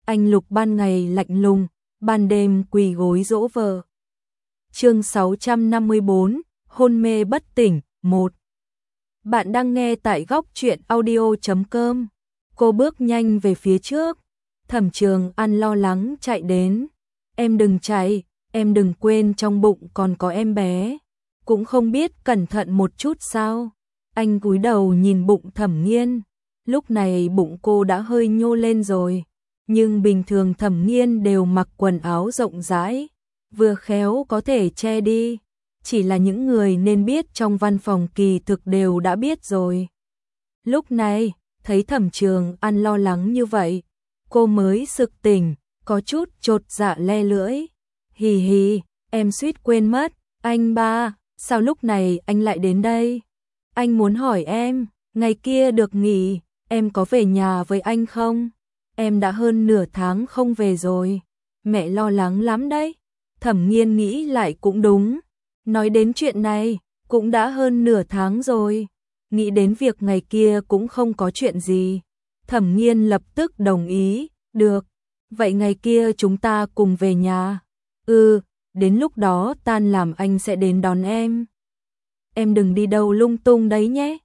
anh Lục ban ngày lạnh lùng, ban đêm quỳ gối dỗ vợ. Chương 654, hôn mê bất tỉnh, 1. Bạn đang nghe tại góc truyện audio.com. Cô bước nhanh về phía trước. Thẩm Trường An lo lắng chạy đến. Em đừng chạy, em đừng quên trong bụng còn có em bé. Cũng không biết cẩn thận một chút sao. Anh cúi đầu nhìn bụng Thẩm Nghiên. Lúc này bụng cô đã hơi nhô lên rồi. Nhưng bình thường Thẩm Nghiên đều mặc quần áo rộng rãi, vừa khéo có thể che đi. Chỉ là những người nên biết trong văn phòng kỳ thực đều đã biết rồi. Lúc này, thấy Thẩm Trường An lo lắng như vậy, cô mới sực tỉnh, có chút chột dạ le lưỡi. Hì hì, em suýt quên mất, anh ba, sao lúc này anh lại đến đây? Anh muốn hỏi em, ngày kia được nghỉ, em có về nhà với anh không? Em đã hơn nửa tháng không về rồi, mẹ lo lắng lắm đấy. Thẩm Nghiên nghĩ lại cũng đúng, nói đến chuyện này, cũng đã hơn nửa tháng rồi, nghĩ đến việc ngày kia cũng không có chuyện gì. Thẩm Nghiên lập tức đồng ý, được, vậy ngày kia chúng ta cùng về nhà. Đến lúc đó tan làm anh sẽ đến đón em. Em đừng đi đâu lung tung đấy nhé.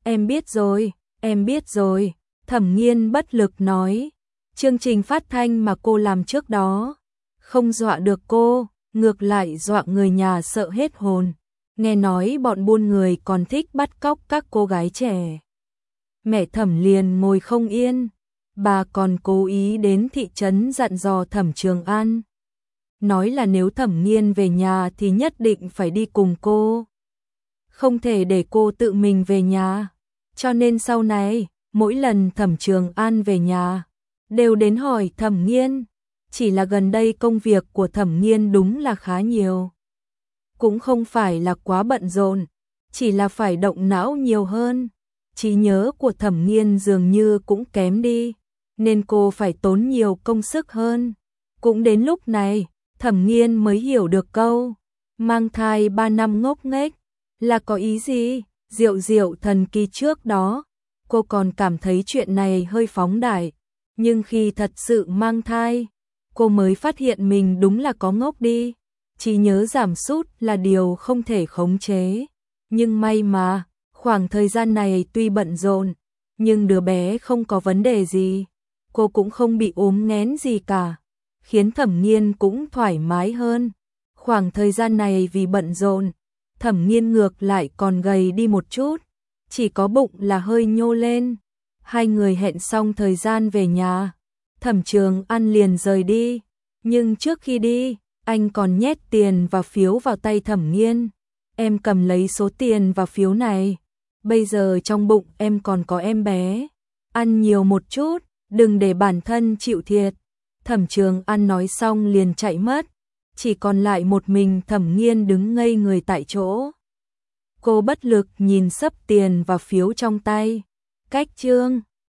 Em biết rồi, Thẩm Nghiên bất lực nói. Chương trình phát thanh mà cô làm trước đó không dọa được cô, ngược lại dọa người nhà sợ hết hồn. Nghe nói bọn buôn người còn thích bắt cóc các cô gái trẻ. Mẹ Thẩm liền ngồi không yên, bà còn cố ý đến thị trấn dặn dò Thẩm Trường An. Nói là nếu Thẩm Nghiên về nhà thì nhất định phải đi cùng cô. Không thể để cô tự mình về nhà. Cho nên sau này, mỗi lần Thẩm Trường An về nhà, đều đến hỏi Thẩm Nghiên. Chỉ là gần đây công việc của Thẩm Nghiên đúng là khá nhiều. Cũng không phải là quá bận rộn, chỉ là phải động não nhiều hơn. Trí nhớ của Thẩm Nghiên dường như cũng kém đi, nên cô phải tốn nhiều công sức hơn. Cũng đến lúc này, Thẩm Nghiên mới hiểu được câu mang thai 3 năm ngốc nghếch là có ý gì. Diệu thần kỳ trước đó, cô còn cảm thấy chuyện này hơi phóng đại, nhưng khi thật sự mang thai, cô mới phát hiện mình đúng là có ngốc đi. Trí nhớ giảm sút là điều không thể khống chế, nhưng may mà khoảng thời gian này tuy bận rộn, nhưng đứa bé không có vấn đề gì, cô cũng không bị ốm nghén gì cả, khiến Thẩm Nghiên cũng thoải mái hơn. Khoảng thời gian này vì bận rộn, Thẩm Nghiên ngược lại còn gầy đi một chút, chỉ có bụng là hơi nhô lên. Hai người hẹn xong thời gian về nhà, Thẩm Trường An liền rời đi, nhưng trước khi đi, anh còn nhét tiền và phiếu vào tay Thẩm Nghiên. Em cầm lấy số tiền và phiếu này, bây giờ trong bụng em còn có em bé, ăn nhiều một chút, đừng để bản thân chịu thiệt. Thẩm Trường An nói xong liền chạy mất, chỉ còn lại một mình Thẩm Nghiên đứng ngây người tại chỗ. Cô bất lực nhìn xấp tiền và phiếu trong tay. Cách chương